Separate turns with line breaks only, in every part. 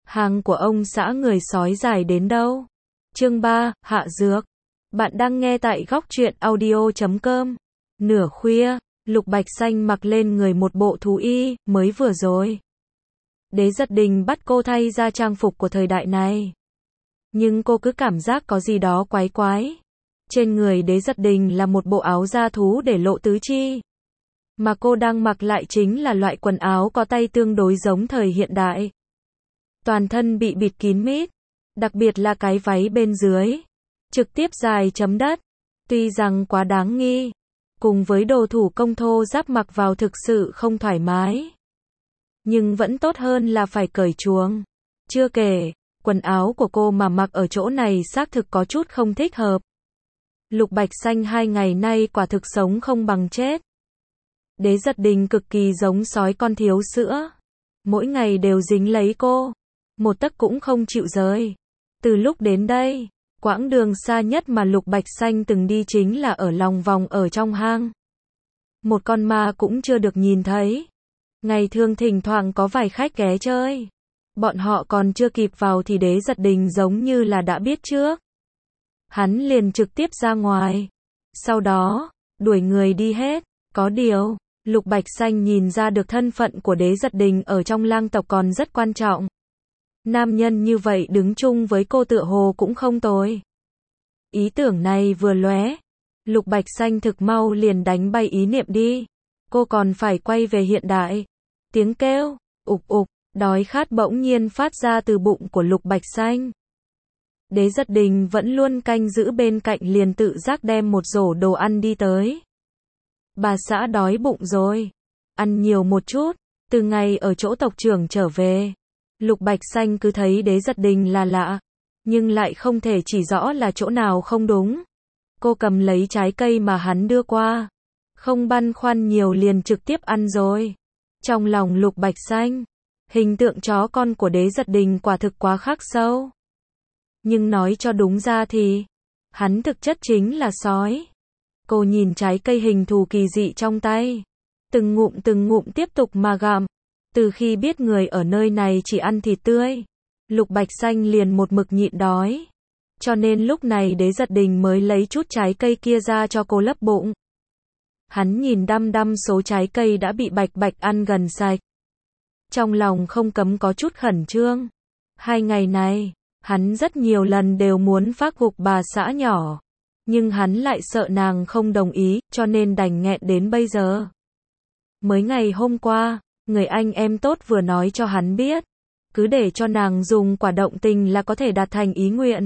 Hàng của ông xã người sói dài đến đâu? Chương 3, Hạ Dược. Bạn đang nghe tại góc truyện audio.com. Nửa khuya, Lục Bạch Xanh mặc lên người một bộ thú y, mới vừa rồi. Đế Giật Đình bắt cô thay ra trang phục của thời đại này. Nhưng cô cứ cảm giác có gì đó quái quái. Trên người Đế Giật Đình là một bộ áo da thú để lộ tứ chi. Mà cô đang mặc lại chính là loại quần áo có tay tương đối giống thời hiện đại. Toàn thân bị bịt kín mít, đặc biệt là cái váy bên dưới, trực tiếp dài chấm đất. Tuy rằng quá đáng nghi, cùng với đồ thủ công thô ráp mặc vào thực sự không thoải mái. Nhưng vẫn tốt hơn là phải cởi chuồng. Chưa kể, quần áo của cô mà mặc ở chỗ này xác thực có chút không thích hợp. Lục Bạch Xanh 2 ngày nay quả thực sống không bằng chết. Đế Giật Đình cực kỳ giống sói con thiếu sữa. Mỗi ngày đều dính lấy cô. Một tấc cũng không chịu rời. Từ lúc đến đây, quãng đường xa nhất mà Lục Bạch Xanh từng đi chính là ở lòng vòng ở trong hang. Một con ma cũng chưa được nhìn thấy. Ngày thường thỉnh thoảng có vài khách ghé chơi. Bọn họ còn chưa kịp vào thì Đế Giật Đình giống như là đã biết trước. Hắn liền trực tiếp ra ngoài. Sau đó, đuổi người đi hết. Có điều, Lục Bạch Xanh nhìn ra được thân phận của Đế Giật Đình ở trong lang tộc còn rất quan trọng. Nam nhân như vậy đứng chung với cô tựa hồ cũng không tồi. Ý tưởng này vừa lóe, Lục Bạch Xanh thực mau liền đánh bay ý niệm đi. Cô còn phải quay về hiện đại. Tiếng kêu, ục ục, đói khát bỗng nhiên phát ra từ bụng của Lục Bạch Xanh. Đế Giật Đình vẫn luôn canh giữ bên cạnh liền tự giác đem một rổ đồ ăn đi tới. Bà xã đói bụng rồi. Ăn nhiều một chút. Từ ngày ở chỗ tộc trưởng trở về, Lục Bạch Xanh cứ thấy Đế Giật Đình là lạ, nhưng lại không thể chỉ rõ là chỗ nào không đúng. Cô cầm lấy trái cây mà hắn đưa qua, không băn khoăn nhiều liền trực tiếp ăn rồi. Trong lòng Lục Bạch Xanh, hình tượng chó con của Đế Giật Đình quả thực quá khắc sâu. Nhưng nói cho đúng ra thì, hắn thực chất chính là sói. Cô nhìn trái cây hình thù kỳ dị trong tay, từng ngụm tiếp tục mà gặm. Từ khi biết người ở nơi này chỉ ăn thịt tươi, Lục Bạch Xanh liền một mực nhịn đói. Cho nên lúc này Đế Giật Đình mới lấy chút trái cây kia ra cho cô lấp bụng. Hắn nhìn đăm đăm số trái cây đã bị Bạch Bạch ăn gần sạch. Trong lòng không cấm có chút khẩn trương. 2 ngày này, hắn rất nhiều lần đều muốn phác gục bà xã nhỏ. Nhưng hắn lại sợ nàng không đồng ý, cho nên đành nghẹn đến bây giờ. Mới ngày hôm qua, người anh em tốt vừa nói cho hắn biết, cứ để cho nàng dùng quả động tình là có thể đạt thành ý nguyện.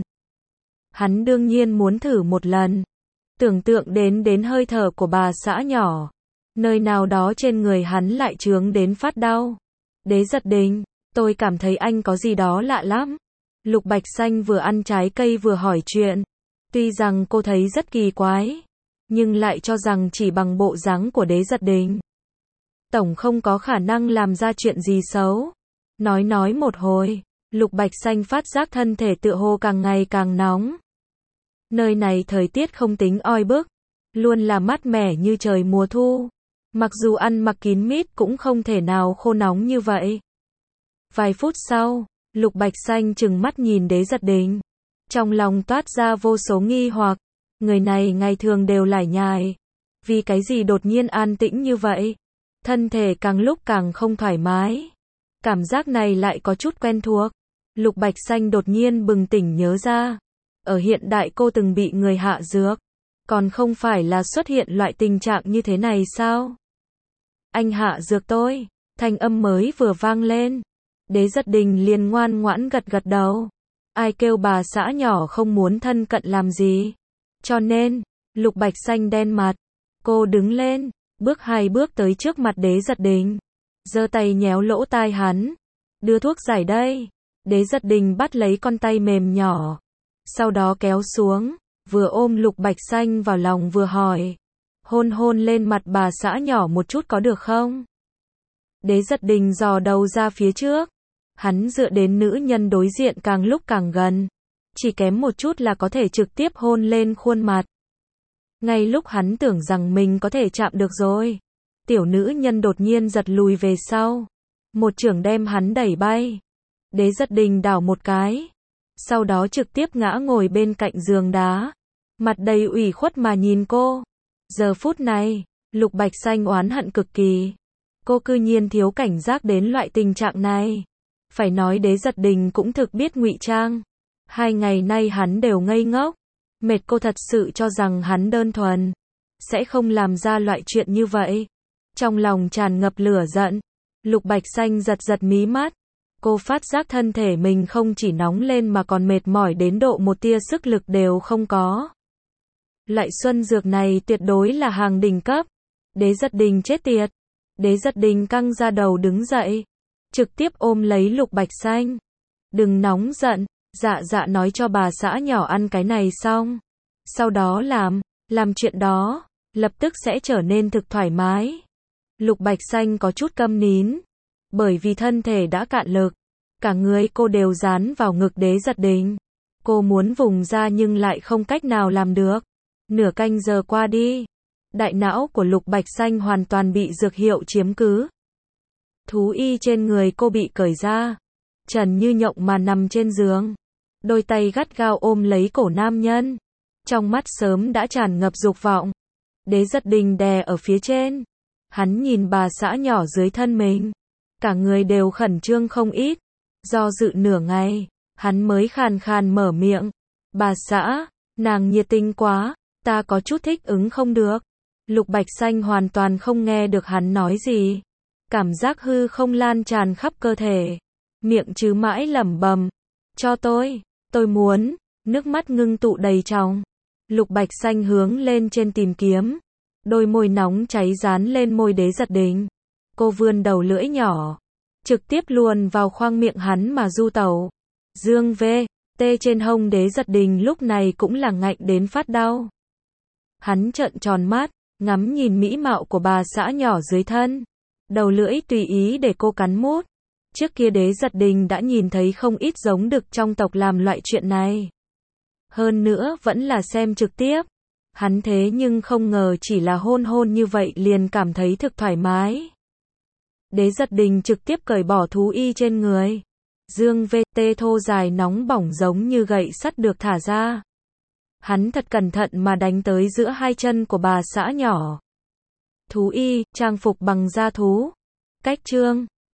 Hắn đương nhiên muốn thử một lần. Tưởng tượng đến hơi thở của bà xã nhỏ, nơi nào đó trên người hắn lại chướng đến phát đau. Đế Giật Đình, tôi cảm thấy anh có gì đó lạ lắm. Lục Bạch Xanh vừa ăn trái cây vừa hỏi chuyện. Tuy rằng cô thấy rất kỳ quái, nhưng lại cho rằng chỉ bằng bộ dáng của Đế Giật Đình, tổng không có khả năng làm ra chuyện gì xấu. Nói một hồi, Lục Bạch Xanh phát giác thân thể tựa hồ càng ngày càng nóng. Nơi này thời tiết không tính oi bức, luôn là mát mẻ như trời mùa thu. Mặc dù ăn mặc kín mít cũng không thể nào khô nóng như vậy. Vài phút sau, Lục Bạch Xanh trừng mắt nhìn Đế Giật Đình. Trong lòng toát ra vô số nghi hoặc. Người này ngày thường đều lải nhải. Vì cái gì đột nhiên an tĩnh như vậy? Thân thể càng lúc càng không thoải mái. Cảm giác này lại có chút quen thuộc. Lục Bạch Xanh đột nhiên bừng tỉnh nhớ ra. Ở hiện đại cô từng bị người hạ dược. Còn không phải là xuất hiện loại tình trạng như thế này sao? Anh hạ dược tôi. Thanh âm mới vừa vang lên. Đế Giật Đình liền ngoan ngoãn gật gật đầu. Ai kêu bà xã nhỏ không muốn thân cận làm gì. Cho nên, Lục Bạch Xanh đen mặt. Cô đứng lên, bước 2 bước tới trước mặt Đế Giật Đình. Giơ tay nhéo lỗ tai hắn. Đưa thuốc giải đây. Đế Giật Đình bắt lấy con tay mềm nhỏ. Sau đó kéo xuống, vừa ôm Lục Bạch Xanh vào lòng vừa hỏi. Hôn lên mặt bà xã nhỏ một chút có được không? Đế Giật Đình dò đầu ra phía trước. Hắn dựa đến nữ nhân đối diện càng lúc càng gần. Chỉ kém một chút là có thể trực tiếp hôn lên khuôn mặt. Ngay lúc hắn tưởng rằng mình có thể chạm được rồi, tiểu nữ nhân đột nhiên giật lùi về sau. Một chưởng đem hắn đẩy bay. Đế Giật Đình đảo một cái, sau đó trực tiếp ngã ngồi bên cạnh giường đá, mặt đầy ủy khuất mà nhìn cô. Giờ phút này, Lục Bạch Xanh oán hận cực kỳ. Cô cư nhiên thiếu cảnh giác đến loại tình trạng này. Phải nói Đế Giật Đình cũng thực biết ngụy trang. 2 ngày nay hắn đều ngây ngốc. Mệt cô thật sự cho rằng hắn đơn thuần sẽ không làm ra loại chuyện như vậy. Trong lòng tràn ngập lửa giận, Lục Bạch Xanh giật giật mí mắt. Cô phát giác thân thể mình không chỉ nóng lên mà còn mệt mỏi đến độ một tia sức lực đều không có. Loại xuân dược này tuyệt đối là hàng đỉnh cấp. Đế Giật Đình chết tiệt. Đế Giật Đình căng ra đầu đứng dậy, trực tiếp ôm lấy Lục Bạch Xanh. Đừng nóng giận, dạ nói cho bà xã nhỏ ăn cái này xong. Sau đó làm chuyện đó, lập tức sẽ trở nên thực thoải mái. Lục Bạch Xanh có chút câm nín, bởi vì thân thể đã cạn lực. Cả người cô đều dán vào ngực Đế Giật Đình. Cô muốn vùng ra nhưng lại không cách nào làm được. Nửa canh giờ qua đi, đại não của Lục Bạch Xanh hoàn toàn bị dược hiệu chiếm cứ. Thú y trên người cô bị cởi ra, trần như nhộng mà nằm trên giường. Đôi tay gắt gao ôm lấy cổ nam nhân. Trong mắt sớm đã tràn ngập dục vọng. Đế Giật Đình đè ở phía trên. Hắn nhìn bà xã nhỏ dưới thân mình. Cả người đều khẩn trương không ít. Do dự nửa ngày, hắn mới khàn khàn mở miệng. Bà xã, nàng nhiệt tình quá, ta có chút thích ứng không được. Lục Bạch Xanh hoàn toàn không nghe được hắn nói gì. Cảm giác hư không lan tràn khắp cơ thể. Miệng chứ mãi lẩm bẩm. Cho tôi muốn. Nước mắt ngưng tụ đầy tròng. Lục Bạch Xanh hướng lên trên tìm kiếm. Đôi môi nóng cháy dán lên môi Đế Giật Đình. Cô vươn đầu lưỡi nhỏ, trực tiếp luồn vào khoang miệng hắn mà du tẩu. Dương VT trên hông Đế Giật Đình lúc này cũng là ngạnh đến phát đau. Hắn trợn tròn mắt, ngắm nhìn mỹ mạo của bà xã nhỏ dưới thân. Đầu lưỡi tùy ý để cô cắn mút. Trước kia Đế Giật Đình đã nhìn thấy không ít giống đực trong tộc làm loại chuyện này. Hơn nữa vẫn là xem trực tiếp. Hắn thế nhưng không ngờ chỉ là hôn như vậy liền cảm thấy thực thoải mái. Đế Giật Đình trực tiếp cởi bỏ thú y trên người. Dương VT thô dài nóng bỏng giống như gậy sắt được thả ra. Hắn thật cẩn thận mà đánh tới giữa hai chân của bà xã nhỏ. Thú y, trang phục bằng da thú. Cách chương